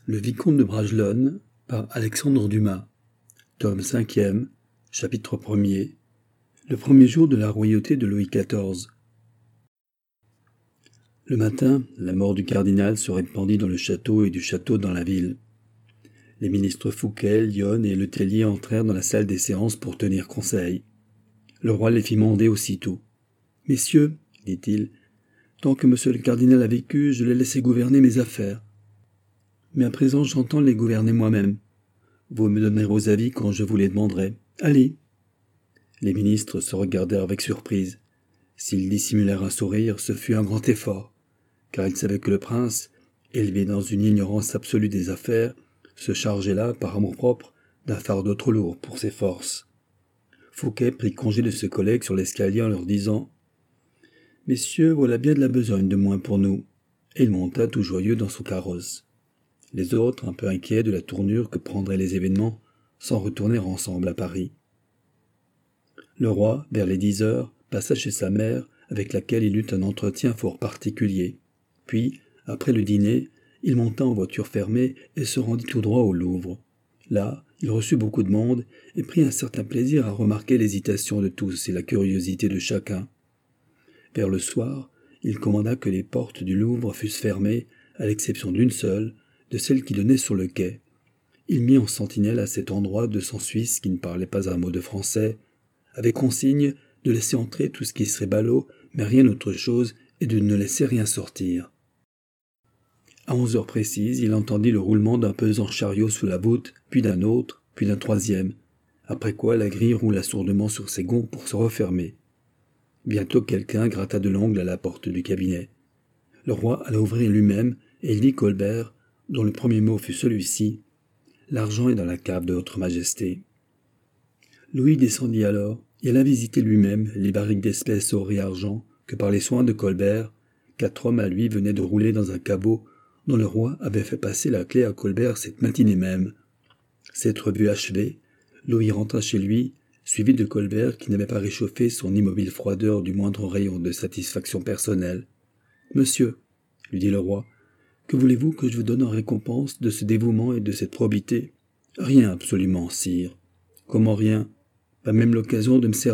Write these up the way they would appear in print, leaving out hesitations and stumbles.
Le Vicomte de Bragelonne par Alexandre Dumas, tome 5e, chapitre 1er. Le premier jour de la royauté de Louis XIV. Le matin, la mort du cardinal se répandit dans le château et du château dans la ville. Les ministres Fouquet, Lionne et Letellier entrèrent dans la salle des séances pour tenir conseil. Le roi les fit mander aussitôt. « Messieurs, dit-il, tant que monsieur le cardinal a vécu, je l'ai laissé gouverner mes affaires. Mais à présent, j'entends les gouverner moi-même. Vous me donnerez vos avis quand je vous les demanderai. Allez !» Les ministres se regardèrent avec surprise. S'ils dissimulèrent un sourire, ce fut un grand effort, car ils savaient que le prince, élevé dans une ignorance absolue des affaires, se chargeait là, par amour-propre, d'un fardeau trop lourd pour ses forces. Fouquet prit congé de ses collègues sur l'escalier en leur disant « Messieurs, voilà bien de la besogne de moins pour nous », et il monta tout joyeux dans son carrosse. Les autres, un peu inquiets de la tournure que prendraient les événements, s'en retournèrent ensemble à Paris. Le roi, vers les 10 heures, passa chez sa mère, avec laquelle il eut un entretien fort particulier. Puis, après le dîner, il monta en voiture fermée et se rendit tout droit au Louvre. Là, il reçut beaucoup de monde et prit un certain plaisir à remarquer l'hésitation de tous et la curiosité de chacun. Vers le soir, il commanda que les portes du Louvre fussent fermées, à l'exception d'une seule, de celle qui donnait sur le quai. Il mit en sentinelle à cet endroit 200 Suisses qui ne parlaient pas un mot de français, avec consigne de laisser entrer tout ce qui serait ballot, mais rien autre chose, et de ne laisser rien sortir. À 11 heures précises, il entendit le roulement d'un pesant chariot sous la voûte, puis d'un autre, puis d'un troisième, après quoi la grille roula sourdement sur ses gonds pour se refermer. Bientôt quelqu'un gratta de l'ongle à la porte du cabinet. Le roi alla ouvrir lui-même, et il dit Colbert, dont le premier mot fut celui-ci, « L'argent est dans la cave de votre majesté. » Louis descendit alors, et alla visiter lui-même les barriques d'espèces or et argent que par les soins de Colbert, 4 hommes à lui venaient de rouler dans un caveau dont le roi avait fait passer la clé à Colbert cette matinée même. Cette revue achevée, Louis rentra chez lui, suivi de Colbert qui n'avait pas réchauffé son immobile froideur du moindre rayon de satisfaction personnelle. « Monsieur, » lui dit le roi, « que voulez-vous que je vous donne en récompense de ce dévouement et de cette probité ? » ?»« Rien absolument, sire. »« Comment rien ? Pas même l'occasion de me servir ? » ?»«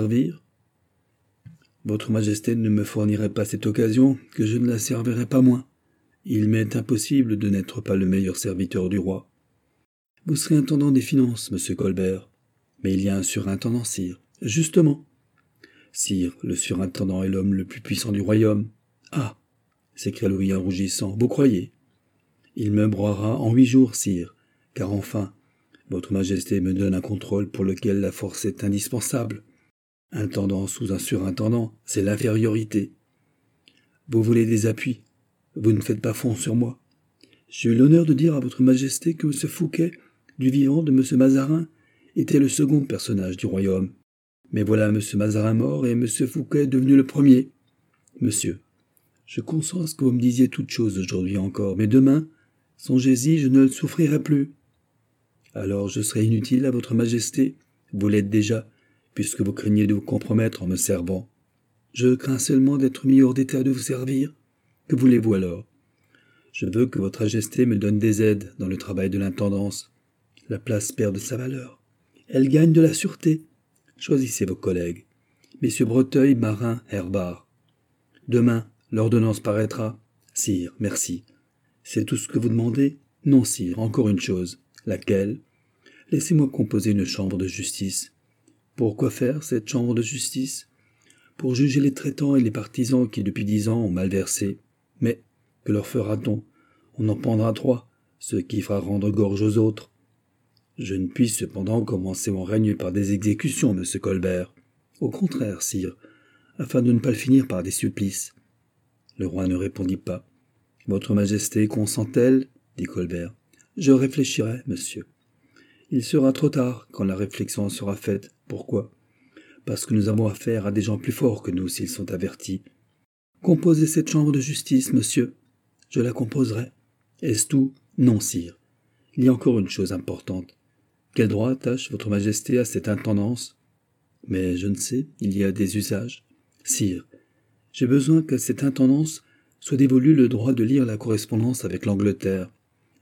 Votre majesté ne me fournirait pas cette occasion, que je ne la servirais pas moins. Il m'est impossible de n'être pas le meilleur serviteur du roi. »« Vous serez intendant des finances, monsieur Colbert. »« Mais il y a un surintendant, sire. »« Justement. »« Sire, le surintendant est l'homme le plus puissant du royaume. »« Ah !» s'écria Louis en rougissant. « Vous croyez ? » ?»« Il me broiera en 8 jours, sire, car enfin, votre majesté me donne un contrôle pour lequel la force est indispensable. Intendant sous un surintendant, c'est l'infériorité. Vous voulez des appuis. Vous ne faites pas fond sur moi. J'ai eu l'honneur de dire à votre majesté que M. Fouquet, du vivant de M. Mazarin, était le second personnage du royaume. Mais voilà M. Mazarin mort et M. Fouquet devenu le premier. Monsieur, je consens à ce que vous me disiez toutes choses aujourd'hui encore, mais demain, songez-y, je ne le souffrirai plus. Alors je serai inutile à votre majesté, vous l'êtes déjà, puisque vous craignez de vous compromettre en me servant. Je crains seulement d'être mis hors d'état de vous servir. Que voulez-vous alors ? Je veux que votre majesté me donne des aides dans le travail de l'intendance. La place perd de sa valeur. Elle gagne de la sûreté. Choisissez vos collègues. Messieurs Breteuil, Marin, Herbart. Demain, l'ordonnance paraîtra. Sire, merci. C'est tout ce que vous demandez ? Non, sire, encore une chose. Laquelle ? Laissez-moi composer une chambre de justice. Pourquoi faire cette chambre de justice ? Pour juger les traitants et les partisans qui depuis 10 ans ont mal versé. Mais que leur fera-t-on ? On en pendra 3, ce qui fera rendre gorge aux autres. Je ne puis cependant commencer mon règne par des exécutions, monsieur Colbert. Au contraire, sire, afin de ne pas le finir par des supplices. Le roi ne répondit pas. Votre majesté consent-elle ? Dit Colbert. Je réfléchirai, monsieur. Il sera trop tard quand la réflexion sera faite. Pourquoi ? Parce que nous avons affaire à des gens plus forts que nous s'ils sont avertis. Composez cette chambre de justice, monsieur. Je la composerai. Est-ce tout ? Non, sire. Il y a encore une chose importante. Quel droit attache votre majesté à cette intendance ? Mais je ne sais, il y a des usages. Sire, j'ai besoin qu'à cette intendance soit dévolu le droit de lire la correspondance avec l'Angleterre.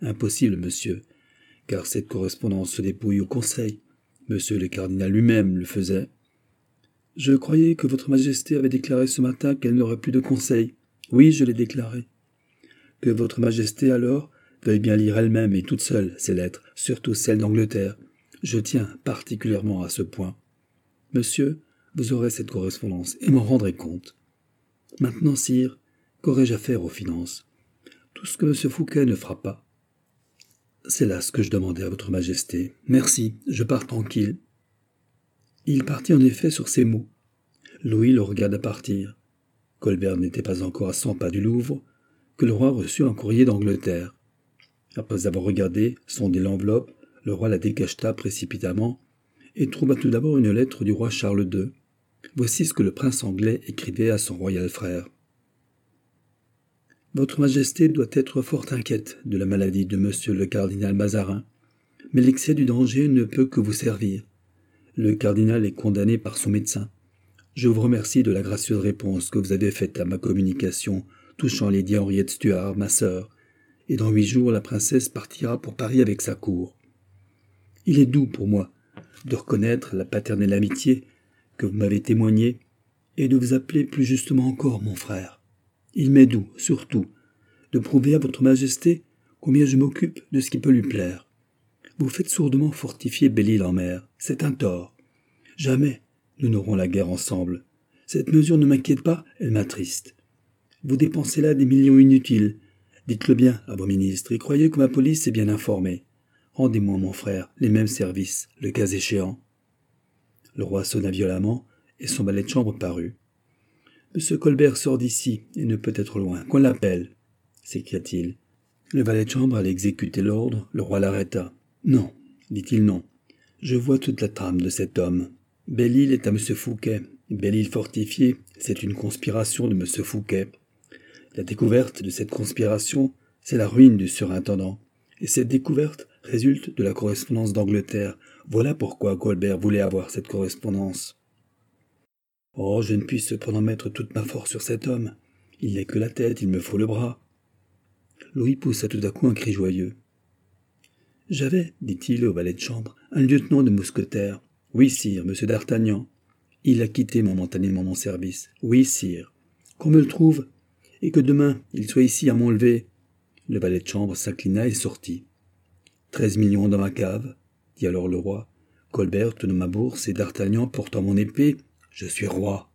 Impossible, monsieur, car cette correspondance se dépouille au Conseil. Monsieur le cardinal lui-même le faisait. Je croyais que votre majesté avait déclaré ce matin qu'elle n'aurait plus de conseil. Oui, je l'ai déclaré. Que votre majesté, alors, veuille bien lire elle-même et toute seule ces lettres, surtout celles d'Angleterre. Je tiens particulièrement à ce point. Monsieur, vous aurez cette correspondance et m'en rendrez compte. Maintenant, sire, qu'aurais-je à faire aux finances? Tout ce que M. Fouquet ne fera pas. C'est là ce que je demandais à votre majesté. Merci, je pars tranquille. Il partit en effet sur ces mots. Louis le regarda partir. Colbert n'était pas encore à 100 pas du Louvre que le roi reçut un courrier d'Angleterre. Après avoir regardé, sondé l'enveloppe, le roi la décacheta précipitamment et trouva tout d'abord une lettre du roi Charles II. Voici ce que le prince anglais écrivait à son royal frère. Votre majesté doit être fort inquiète de la maladie de monsieur le cardinal Mazarin, mais l'excès du danger ne peut que vous servir. Le cardinal est condamné par son médecin. Je vous remercie de la gracieuse réponse que vous avez faite à ma communication touchant Lady Henriette Stuart, ma sœur, et dans 8 jours la princesse partira pour Paris avec sa cour. Il est doux pour moi de reconnaître la paternelle amitié que vous m'avez témoignée et de vous appeler plus justement encore mon frère. Il m'est doux, surtout, de prouver à votre majesté combien je m'occupe de ce qui peut lui plaire. Vous faites sourdement fortifier Belle-Île-en-Mer, c'est un tort. Jamais nous n'aurons la guerre ensemble. Cette mesure ne m'inquiète pas, elle m'attriste. Vous dépensez là des millions inutiles. Dites-le bien à vos ministres et croyez que ma police est bien informée. Rendez-moi, mon frère, les mêmes services, le cas échéant. Le roi sonna violemment et son valet de chambre parut. Monsieur Colbert sort d'ici et ne peut être loin. Qu'on l'appelle, s'écria-t-il. Le valet de chambre allait exécuter l'ordre, le roi l'arrêta. Non, dit-il, non. Je vois toute la trame de cet homme. Belle-Île est à M. Fouquet. Belle-Île fortifiée, c'est une conspiration de M. Fouquet. La découverte de cette conspiration, c'est la ruine du surintendant. Et cette découverte résulte de la correspondance d'Angleterre. Voilà pourquoi Colbert voulait avoir cette correspondance. Oh, je ne puis cependant mettre toute ma force sur cet homme. Il n'est que la tête, il me faut le bras. Louis poussa tout à coup un cri joyeux. J'avais, dit-il au valet de chambre, un lieutenant de mousquetaires. Oui, sire, monsieur d'Artagnan. Il a quitté momentanément mon service. Oui, sire. Qu'on me le trouve, et que demain il soit ici à m'enlever. Le valet de chambre s'inclina et sortit. 13 millions dans ma cave, dit alors le roi. Colbert tenant ma bourse et d'Artagnan portant mon épée. Je suis roi.